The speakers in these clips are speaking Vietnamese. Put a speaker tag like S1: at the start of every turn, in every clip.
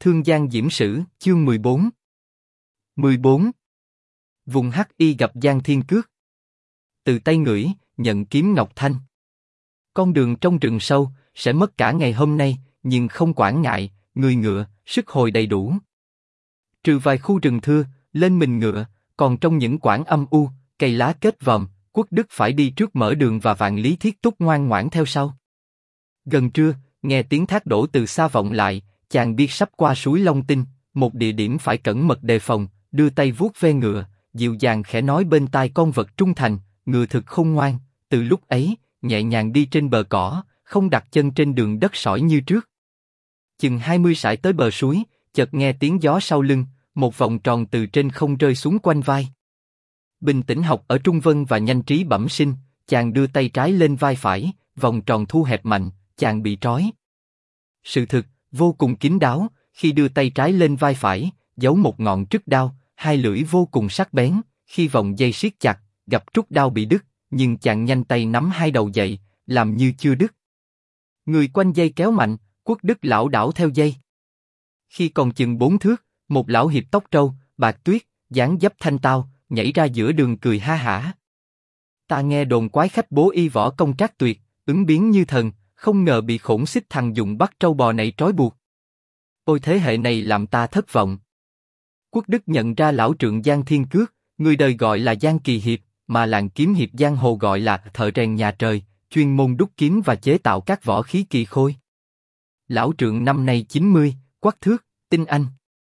S1: Thương Giang Diễm Sử, chương 14. 14. Vùng Hắc Y gặp Giang Thiên Cước. Từ tay ngửi, nhận kiếm Ngọc Thanh. Con đường trong rừng sâu, sẽ mất cả ngày hôm nay, nhưng không quản ngại, người ngựa, sức hồi đầy đủ. Trừ vài khu rừng thưa, lên mình ngựa, còn trong những quãng âm u, cây lá kết vòm, Quốc Đức phải đi trước mở đường và Vạn Lý Thiết Túc ngoan ngoãn theo sau. Gần trưa, nghe tiếng thác đổ từ xa vọng lại, chàng biết sắp qua suối Long Tinh, một địa điểm phải cẩn mật đề phòng, đưa tay vuốt ve ngựa, dịu dàng khẽ nói bên tai con vật trung thành, ngựa thực khôn ngoan, từ lúc ấy, nhẹ nhàng đi trên bờ cỏ, không đặt chân trên đường đất sỏi như trước. Chừng 20 sải tới bờ suối, chợt nghe tiếng gió sau lưng, một vòng tròn từ trên không rơi xuống quanh vai. Bình tĩnh học ở Trung Vân và nhanh trí bẩm sinh, chàng đưa tay trái lên vai phải, vòng tròn thu hẹp mạnh, chàng bị trói. Sự thực, vô cùng kín đáo, khi đưa tay trái lên vai phải, giấu một ngọn trứt đao, hai lưỡi vô cùng sắc bén, khi vòng dây siết chặt, gặp trút đao bị đứt, nhưng chàng nhanh tay nắm hai đầu dậy, làm như chưa đứt. Người quanh dây kéo mạnh, Quốc Đức lảo đảo theo dây. Khi còn chừng 4 thước, một lão hiệp tóc trâu, bạc tuyết, dáng dấp thanh tao, nhảy ra giữa đường cười ha hả. Ta nghe đồn quái khách bố y võ công trác tuyệt, ứng biến như thần, không ngờ bị khổng xích thằng dùng bắt trâu bò này trói buộc. Ôi thế hệ này làm ta thất vọng. Quốc Đức nhận ra lão trượng Giang Thiên Cước, người đời gọi là Giang Kỳ Hiệp, mà làng kiếm hiệp giang hồ gọi là thợ rèn nhà trời, chuyên môn đúc kiếm và chế tạo các võ khí kỳ khôi. Lão trượng năm nay 90, quắc thước, tinh anh.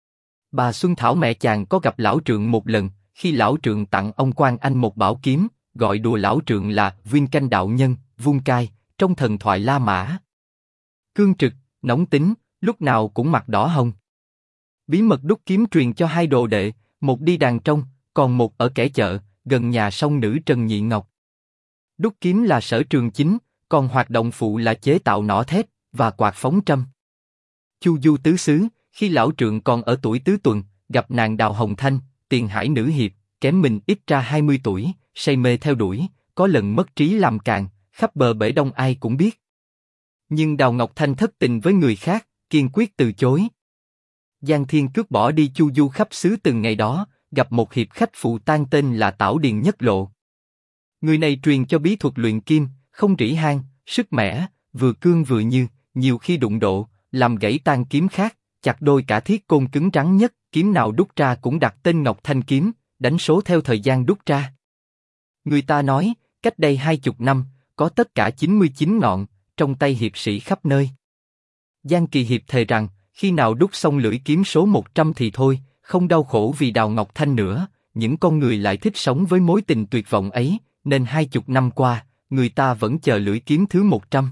S1: Bà Xuân Thảo mẹ chàng có gặp lão trượng một lần, khi lão trượng tặng ông Quan Anh một bảo kiếm, gọi đùa lão trượng là Viên Canh đạo nhân, vung cai, trong thần thoại La Mã. Cương trực, nóng tính, lúc nào cũng mặt đỏ hồng. Bí mật đúc kiếm truyền cho hai đồ đệ, một đi đàn trong, còn một ở kẻ chợ, gần nhà song nữ Trần Nhị Ngọc. Đúc kiếm là sở trường chính, còn hoạt động phụ là chế tạo nỏ thép và quạt phóng trâm. Chu du tứ xứ, khi lão trượng còn ở tuổi tứ tuần, gặp nàng Đào Hồng Thanh, tiền hải nữ hiệp, kém mình ít ra 20 tuổi, say mê theo đuổi, có lần mất trí làm càn, khắp bờ bể đông ai cũng biết. Nhưng Đào Ngọc Thanh thất tình với người khác, kiên quyết từ chối. Giang Thiên Cước bỏ đi chu du khắp xứ từng ngày đó, gặp một hiệp khách phụ tang tên là Tảo Điền Nhất Lộ. Người này truyền cho bí thuật luyện kim, không rỉ hang, sức mẻ, vừa cương vừa như, nhiều khi đụng độ, làm gãy tan kiếm khác, chặt đôi cả thiết côn cứng rắn nhất, kiếm nào đúc ra cũng đặt tên Ngọc Thanh kiếm, đánh số theo thời gian đúc ra. Người ta nói, cách đây 20 năm, có tất cả 99 ngọn, trong tay hiệp sĩ khắp nơi. Giang Kỳ Hiệp thề rằng, khi nào đúc xong lưỡi kiếm số 100 thì thôi, không đau khổ vì Đào Ngọc Thanh nữa, những con người lại thích sống với mối tình tuyệt vọng ấy, nên 20 năm qua, người ta vẫn chờ lưỡi kiếm thứ 100.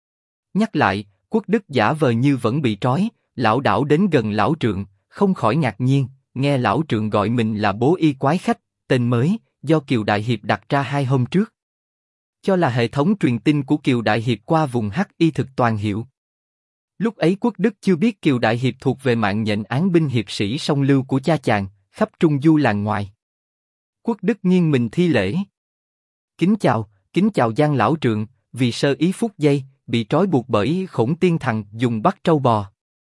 S1: Nhắc lại, Quốc Đức giả vờ như vẫn bị trói, lảo đảo đến gần lão trượng, không khỏi ngạc nhiên, nghe lão trượng gọi mình là bố y quái khách, tên mới, do Kiều Đại Hiệp đặt ra 2 hôm trước. Cho là hệ thống truyền tin của Kiều Đại Hiệp qua vùng Hắc Y thực toàn hiệu. Lúc ấy Quốc Đức chưa biết Kiều Đại Hiệp thuộc về mạng nhện án binh hiệp sĩ song lưu của cha chàng, khắp trung du làng ngoài. Quốc Đức nghiêng mình thi lễ. Kính chào Giang lão trượng, vì sơ ý phút giây, bị trói buộc bởi Khổng Tiên thằng dùng bắt trâu bò.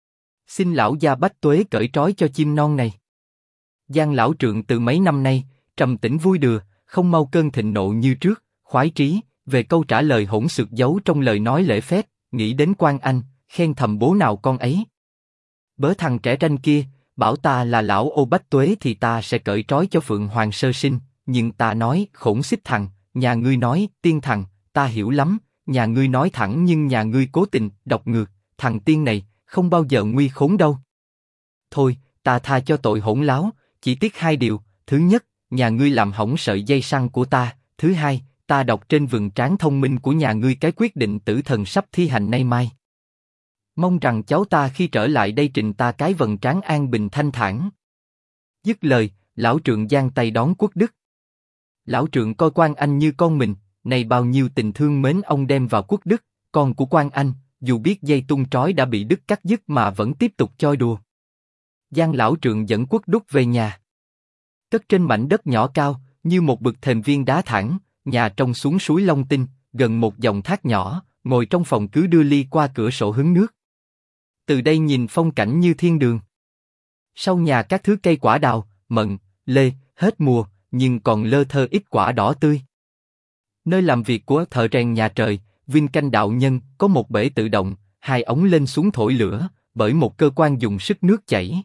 S1: Xin lão gia bách tuế cởi trói cho chim non này. Giang lão trượng từ mấy năm nay, trầm tĩnh vui đừa, không mau cơn thịnh nộ như trước, khoái trí, về câu trả lời hỗn xược giấu trong lời nói lễ phép, nghĩ đến Quan Anh, khen thầm bố nào con ấy. Bớ thằng trẻ ranh kia, bảo ta là lão ô bách tuế thì ta sẽ cởi trói cho Phượng Hoàng sơ sinh, nhưng ta nói khổng xích thằng, nhà ngươi nói tiên thằng, ta hiểu lắm, nhà ngươi nói thẳng nhưng nhà ngươi cố tình, đọc ngược, thằng tiên này, không bao giờ nguy khốn đâu. Thôi, ta tha cho tội hỗn láo, chỉ tiếc 2 điều, thứ nhất, nhà ngươi làm hỏng sợi dây săn của ta, thứ hai, ta đọc trên vầng trán thông minh của nhà ngươi cái quyết định tử thần sắp thi hành nay mai. Mong rằng cháu ta khi trở lại đây trình ta cái vầng trán an bình thanh thản. Dứt lời, lão trượng giang tay đón Quốc Đức. Lão trượng coi Quan Anh như con mình, này bao nhiêu tình thương mến ông đem vào Quốc Đức, con của Quan Anh, dù biết dây tung trói đã bị đứt cắt dứt mà vẫn tiếp tục chơi đùa. Giang lão trượng dẫn Quốc Đức về nhà. Cất trên mảnh đất nhỏ cao, như một bực thềm viên đá thẳng, nhà trông xuống suối Long Tinh, gần một dòng thác nhỏ, ngồi trong phòng cứ đưa ly qua cửa sổ hứng nước. Từ đây nhìn phong cảnh như thiên đường. Sau nhà các thứ cây quả đào, mận, lê, hết mùa, nhưng còn lơ thơ ít quả đỏ tươi. Nơi làm việc của thợ rèn nhà trời, Vinh Canh đạo nhân, có một bể tự động, 2 ống lên xuống thổi lửa, bởi một cơ quan dùng sức nước chảy.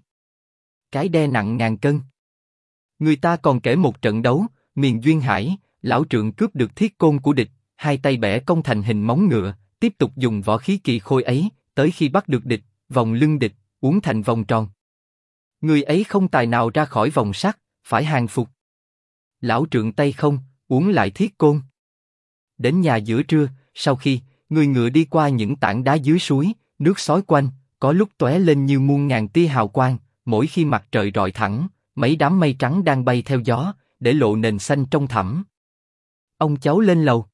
S1: Cái đe nặng ngàn cân. Người ta còn kể một trận đấu, miền duyên hải, lão trượng cướp được thiết côn của địch, 2 tay bẻ cong thành hình móng ngựa, tiếp tục dùng võ khí kỳ khôi ấy, tới khi bắt được địch, vòng lưng địch, uốn thành vòng tròn. Người ấy không tài nào ra khỏi vòng sắt, phải hàng phục. Lão trượng tay không, uốn lại thiết côn. Đến nhà giữa trưa, sau khi người ngựa đi qua những tảng đá dưới suối, nước xối quanh, có lúc tóe lên như muôn ngàn tia hào quang. Mỗi khi mặt trời rọi thẳng, mấy đám mây trắng đang bay theo gió, để lộ nền xanh trong thẳm. Ông cháu lên lầu.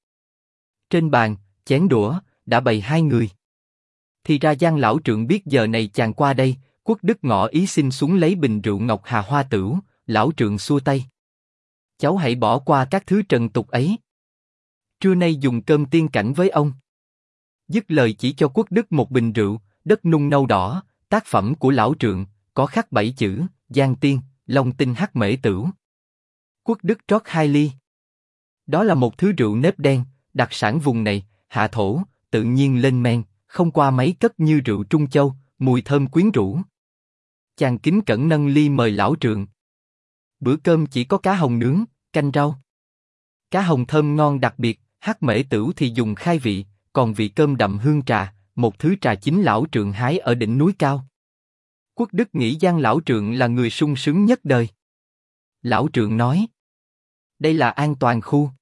S1: Trên bàn, chén đũa đã bày 2 người. Thì ra Giang lão trượng biết giờ này chàng qua đây, Quốc Đức ngỏ ý xin xuống lấy bình rượu ngọc Hà Hoa Tửu. Lão trượng xua tay. Cháu hãy bỏ qua các thứ trần tục ấy. Trưa nay dùng cơm tiên cảnh với ông. Dứt lời chỉ cho Quốc Đức một bình rượu, đất nung nâu đỏ, tác phẩm của lão trượng, có khắc 7 chữ, Giang Tiên, Long Tinh Hắc Mễ Tửu. Quốc Đức trót 2 ly. Đó là một thứ rượu nếp đen, đặc sản vùng này, hạ thổ, tự nhiên lên men, không qua mấy cất như rượu Trung Châu, mùi thơm quyến rũ. Chàng kính cẩn nâng ly mời lão trượng. Bữa cơm chỉ có cá hồng nướng, canh rau. Cá hồng thơm ngon đặc biệt, Hắc Mễ Tửu thì dùng khai vị, còn vị cơm đậm hương trà, một thứ trà chính lão trượng hái ở đỉnh núi cao. Quốc Đức nghĩ Giang lão trượng là người sung sướng nhất đời. Lão trượng nói, đây là an toàn khu.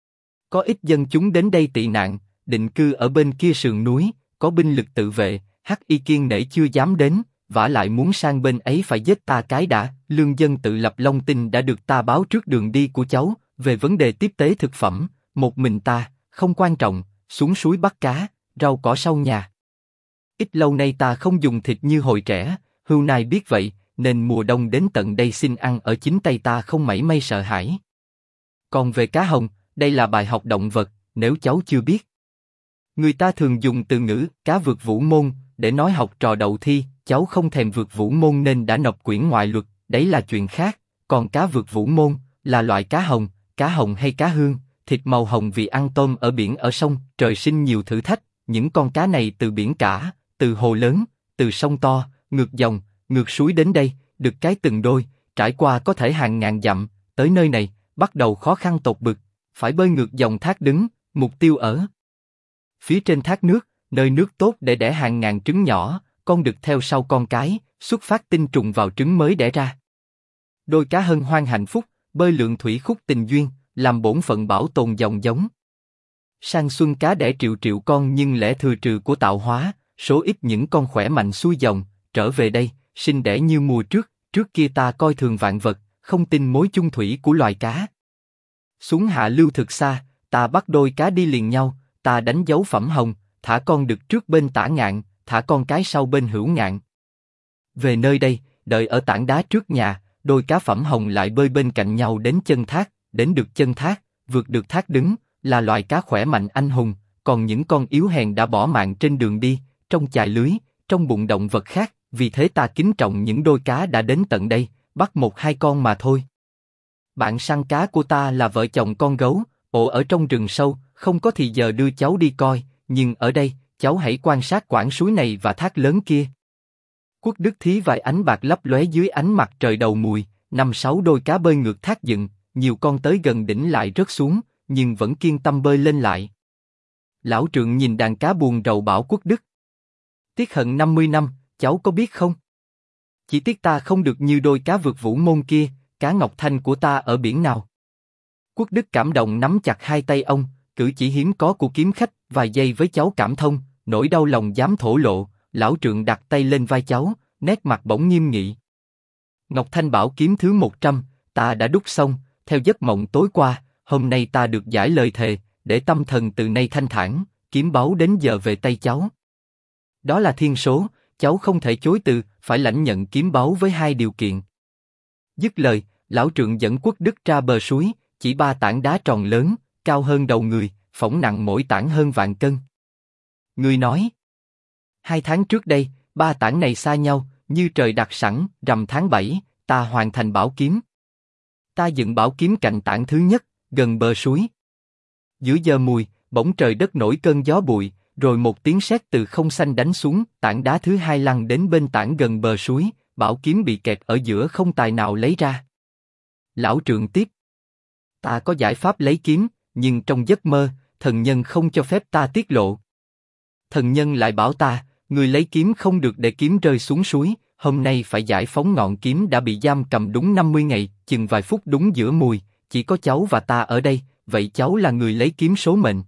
S1: Có ít dân chúng đến đây tị nạn, định cư ở bên kia sườn núi, có binh lực tự vệ, Hắc Y kiên nể chưa dám đến, vả lại muốn sang bên ấy phải giết ta cái đã. Lương dân tự lập Long Tinh đã được ta báo trước đường đi của cháu, về vấn đề tiếp tế thực phẩm, một mình ta, không quan trọng, xuống suối bắt cá, rau cỏ sau nhà. Ít lâu nay ta không dùng thịt như hồi trẻ, hưu nai biết vậy, nên mùa đông đến tận đây xin ăn ở chính tay ta không mảy may sợ hãi. Còn về cá hồng, đây là bài học động vật, nếu cháu chưa biết. Người ta thường dùng từ ngữ cá vượt vũ môn để nói học trò đậu thi, cháu không thèm vượt vũ môn nên đã nộp quyển ngoại luật, đấy là chuyện khác. Còn cá vượt vũ môn là loại cá hồng hay cá hương, thịt màu hồng vì ăn tôm ở biển ở sông, trời sinh nhiều thử thách. Những con cá này từ biển cả, từ hồ lớn, từ sông to, ngược dòng, ngược suối đến đây, được cái từng đôi, trải qua có thể hàng ngàn dặm, tới nơi này, bắt đầu khó khăn tột bực, phải bơi ngược dòng thác đứng, mục tiêu ở phía trên thác nước, nơi nước tốt để đẻ hàng ngàn trứng nhỏ, con đực theo sau con cái, xuất phát tinh trùng vào trứng mới đẻ ra. Đôi cá hân hoan hạnh phúc, bơi lượn thủy khúc tình duyên, làm bổn phận bảo tồn dòng giống. Sang xuân cá đẻ triệu triệu con nhưng lẽ thừa trừ của tạo hóa, số ít những con khỏe mạnh xuôi dòng, trở về đây, sinh đẻ như mùa trước, trước kia ta coi thường vạn vật, không tin mối chung thủy của loài cá. Xuống hạ lưu thực xa, ta bắt đôi cá đi liền nhau, ta đánh dấu phẩm hồng, thả con đực trước bên tả ngạn, thả con cái sau bên hữu ngạn. Về nơi đây, đợi ở tảng đá trước nhà, đôi cá phẩm hồng lại bơi bên cạnh nhau đến chân thác, đến được chân thác, vượt được thác đứng, là loài cá khỏe mạnh anh hùng, còn những con yếu hèn đã bỏ mạng trên đường đi, trong chài lưới, trong bụng động vật khác, vì thế ta kính trọng những đôi cá đã đến tận đây, bắt 1-2 con mà thôi. Bạn săn cá của ta là vợ chồng con gấu, ổ ở trong rừng sâu, không có thì giờ đưa cháu đi coi, nhưng ở đây, cháu hãy quan sát quãng suối này và thác lớn kia. Quốc Đức thí vài ánh bạc lấp lóe dưới ánh mặt trời đầu mùi, 5-6 đôi cá bơi ngược thác dựng, nhiều con tới gần đỉnh lại rớt xuống, nhưng vẫn kiên tâm bơi lên lại. Lão trượng nhìn đàn cá buồn rầu bảo Quốc Đức. Tiếc hận 50 năm, cháu có biết không? Chỉ tiếc ta không được như đôi cá vượt vũ môn kia, cá ngọc thanh của ta ở biển nào. Quốc Đức cảm động nắm chặt 2 tay ông, cử chỉ hiếm có của kiếm khách, vài giây với cháu cảm thông, nỗi đau lòng dám thổ lộ. Lão trượng đặt tay lên vai cháu, nét mặt bỗng nghiêm nghị. Ngọc Thanh bảo kiếm thứ 100, ta đã đúc xong, theo giấc mộng tối qua, hôm nay ta được giải lời thề, để tâm thần từ nay thanh thản, kiếm báu đến giờ về tay cháu. Đó là thiên số, cháu không thể chối từ, phải lãnh nhận kiếm báu với 2 điều kiện. Dứt lời, lão trượng dẫn Quốc Đức ra bờ suối, chỉ 3 tảng đá tròn lớn, cao hơn đầu người, phỏng nặng mỗi tảng hơn vạn cân. Người nói, 2 tháng trước đây, Ba tảng này xa nhau, như trời đặt sẵn. Rằm tháng 7, ta hoàn thành bảo kiếm. Ta dựng bảo kiếm cạnh tảng thứ nhất, gần bờ suối. Giữa giờ mùi, bỗng trời đất nổi cơn gió bụi, rồi một tiếng sét từ không xanh đánh xuống. Tảng đá thứ hai lăn đến bên tảng gần bờ suối, bảo kiếm bị kẹt ở giữa không tài nào lấy ra. Lão Trượng tiếp: ta có giải pháp lấy kiếm, nhưng trong giấc mơ, thần nhân không cho phép ta tiết lộ. Thần nhân lại bảo ta, người lấy kiếm không được để kiếm rơi xuống suối, hôm nay phải giải phóng ngọn kiếm đã bị giam cầm đúng 50 ngày, chừng vài phút đúng giữa mùi, chỉ có cháu và ta ở đây, vậy cháu là người lấy kiếm số mệnh.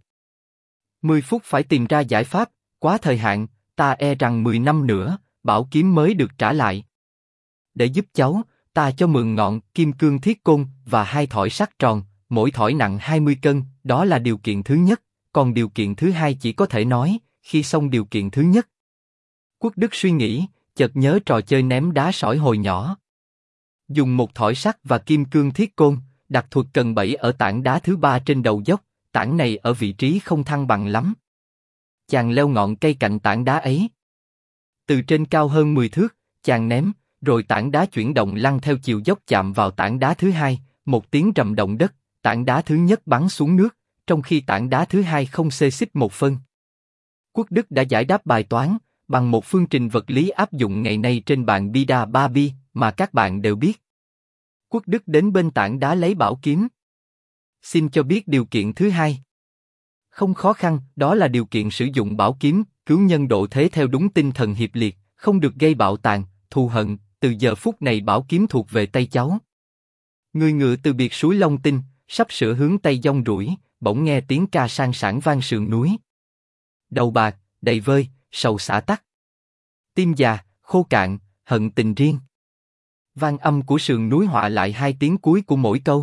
S1: 10 phút phải tìm ra giải pháp, quá thời hạn, ta e rằng 10 năm nữa, bảo kiếm mới được trả lại. Để giúp cháu, ta cho mượn ngọn kim cương thiết côn và 2 thỏi sắt tròn, mỗi thỏi nặng 20 cân, đó là điều kiện thứ nhất, còn điều kiện thứ hai chỉ có thể nói, khi xong điều kiện thứ nhất. Quốc Đức suy nghĩ, chợt nhớ trò chơi ném đá sỏi hồi nhỏ. Dùng một thỏi sắt và kim cương thiết côn, đặt thuật cần bẫy ở tảng đá thứ ba trên đầu dốc, tảng này ở vị trí không thăng bằng lắm. Chàng leo ngọn cây cạnh tảng đá ấy. Từ trên cao hơn 10 thước, chàng ném, rồi tảng đá chuyển động lăn theo chiều dốc chạm vào tảng đá thứ hai, một tiếng trầm động đất, tảng đá thứ nhất bắn xuống nước, trong khi tảng đá thứ hai không xê xích một phân. Quốc Đức đã giải đáp bài toán bằng một phương trình vật lý áp dụng ngày nay trên bàn Bida Babi mà các bạn đều biết. Quốc Đức đến bên tảng đá lấy bảo kiếm. Xin cho biết điều kiện thứ hai. Không khó khăn, đó là điều kiện sử dụng bảo kiếm, cứu nhân độ thế theo đúng tinh thần hiệp liệt, không được gây bạo tàn, thù hận. Từ giờ phút này bảo kiếm thuộc về tay cháu. Người ngựa từ biệt suối Long Tinh, sắp sửa hướng tây dông rủi, bỗng nghe tiếng ca sang sảng vang sườn núi. Đầu bạc, đầy vơi, sầu xả tắc. Tim già, khô cạn, hận tình riêng. Vang âm của sườn núi họa lại 2 tiếng cuối của mỗi câu.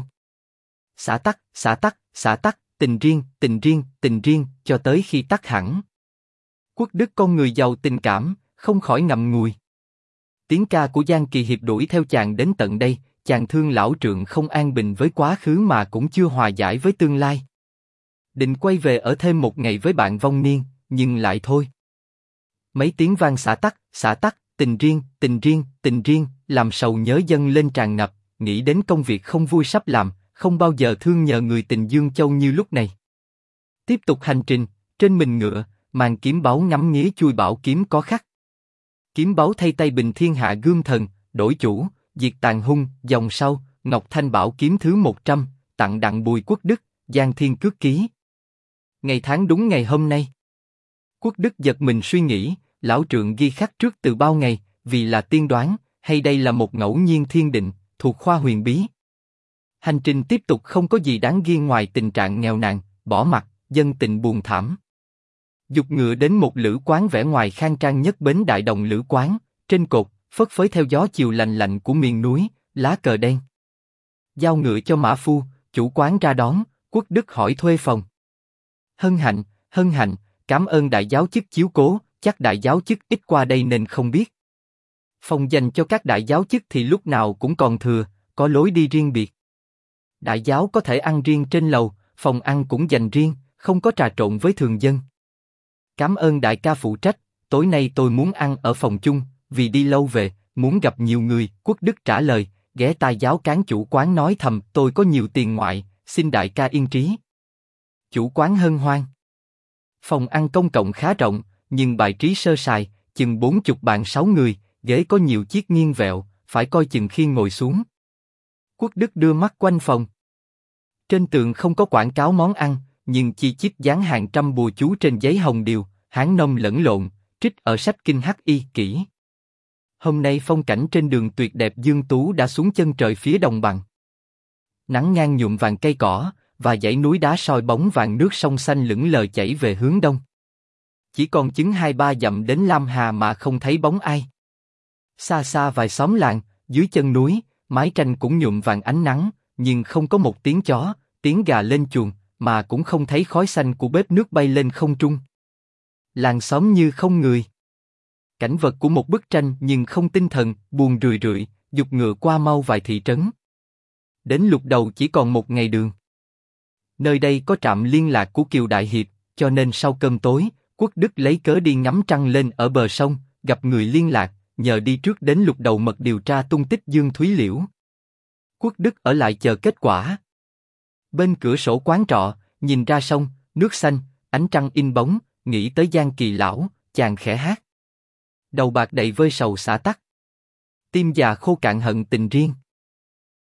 S1: Xả tắc, xả tắc, xả tắc, tình riêng, tình riêng, tình riêng, cho tới khi tắt hẳn. Quốc Đức con người giàu tình cảm, không khỏi ngậm ngùi. Tiếng ca của Giang Kỳ Hiệp đuổi theo chàng đến tận đây, chàng thương lão Trượng không an bình với quá khứ mà cũng chưa hòa giải với tương lai. Định quay về ở thêm một ngày với bạn vong niên, nhưng lại thôi. Mấy tiếng vang xả tắc, tình riêng, tình riêng, tình riêng, làm sầu nhớ dâng lên tràn ngập, nghĩ đến công việc không vui sắp làm, không bao giờ thương nhờ người tình Dương Châu như lúc này. Tiếp tục hành trình, trên mình ngựa, màn kiếm báu ngắm nghía chui bảo kiếm có khắc. Kiếm báu thay tay bình thiên hạ gươm thần, đổi chủ, diệt tàn hung, dòng sau, Ngọc Thanh bảo kiếm thứ 100, tặng Đặng Bùi Quốc Đức, Giang Thiên Cước ký. Ngày tháng đúng ngày hôm nay. Quốc Đức giật mình suy nghĩ, lão Trượng ghi khắc trước từ bao ngày, vì là tiên đoán, hay đây là một ngẫu nhiên thiên định, thuộc khoa huyền bí. Hành trình tiếp tục không có gì đáng ghi ngoài tình trạng nghèo nàn, bỏ mặc, dân tình buồn thảm. Dục ngựa đến một lữ quán vẻ ngoài khang trang nhất bến Đại Đồng lữ quán, trên cột, phất phới theo gió chiều lành lạnh của miền núi, lá cờ đen. Giao ngựa cho mã phu, chủ quán ra đón, Quốc Đức hỏi thuê phòng. Hân hạnh, cảm ơn đại giáo chức chiếu cố, chắc đại giáo chức ít qua đây nên không biết. Phòng dành cho các đại giáo chức thì lúc nào cũng còn thừa, có lối đi riêng biệt. Đại giáo có thể ăn riêng trên lầu, phòng ăn cũng dành riêng, không có trà trộn với thường dân. Cảm ơn đại ca phụ trách, tối nay tôi muốn ăn ở phòng chung, vì đi lâu về, muốn gặp nhiều người. Quốc Đức trả lời, ghé tai giáo cán chủ quán nói thầm, tôi có nhiều tiền ngoại, xin đại ca yên trí. Chủ quán hân hoan. Phòng ăn công cộng khá rộng, nhưng bài trí sơ sài, chừng 40 bàn 6 người, ghế có nhiều chiếc nghiêng vẹo, phải coi chừng khi ngồi xuống. Quốc Đức đưa mắt quanh phòng. Trên tường không có quảng cáo món ăn, nhưng chi chít dán hàng trăm bùa chú trên giấy hồng điều, Hán nông lẫn lộn, trích ở sách kinh H.I. kỹ. Hôm nay phong cảnh trên đường tuyệt đẹp Dương Tú đã xuống chân trời phía đồng bằng. Nắng ngang nhuộm vàng cây cỏ, và dãy núi đá soi bóng vàng nước sông xanh lững lờ chảy về hướng đông. Chỉ còn chừng 2-3 dặm đến Lam Hà mà không thấy bóng ai. Xa xa vài xóm làng, dưới chân núi, mái tranh cũng nhuộm vàng ánh nắng, nhưng không có một tiếng chó, tiếng gà lên chuồng, mà cũng không thấy khói xanh của bếp nước bay lên không trung. Làng xóm như không người. Cảnh vật của một bức tranh nhưng không tinh thần, buồn rười rượi, dục ngựa qua mau vài thị trấn. Đến Lục Đầu chỉ còn 1 ngày đường. Nơi đây có trạm liên lạc của Kiều Đại Hiệp, cho nên sau cơm tối, Quốc Đức lấy cớ đi ngắm trăng lên ở bờ sông, gặp người liên lạc, nhờ đi trước đến Lục Đầu Mật điều tra tung tích Dương Thúy Liễu. Quốc Đức ở lại chờ kết quả. Bên cửa sổ quán trọ, nhìn ra sông, nước xanh, ánh trăng in bóng, nghĩ tới Giang Kỳ lão, chàng khẽ hát. Đầu bạc đầy vơi sầu xả tắt. Tim già khô cạn hận tình riêng.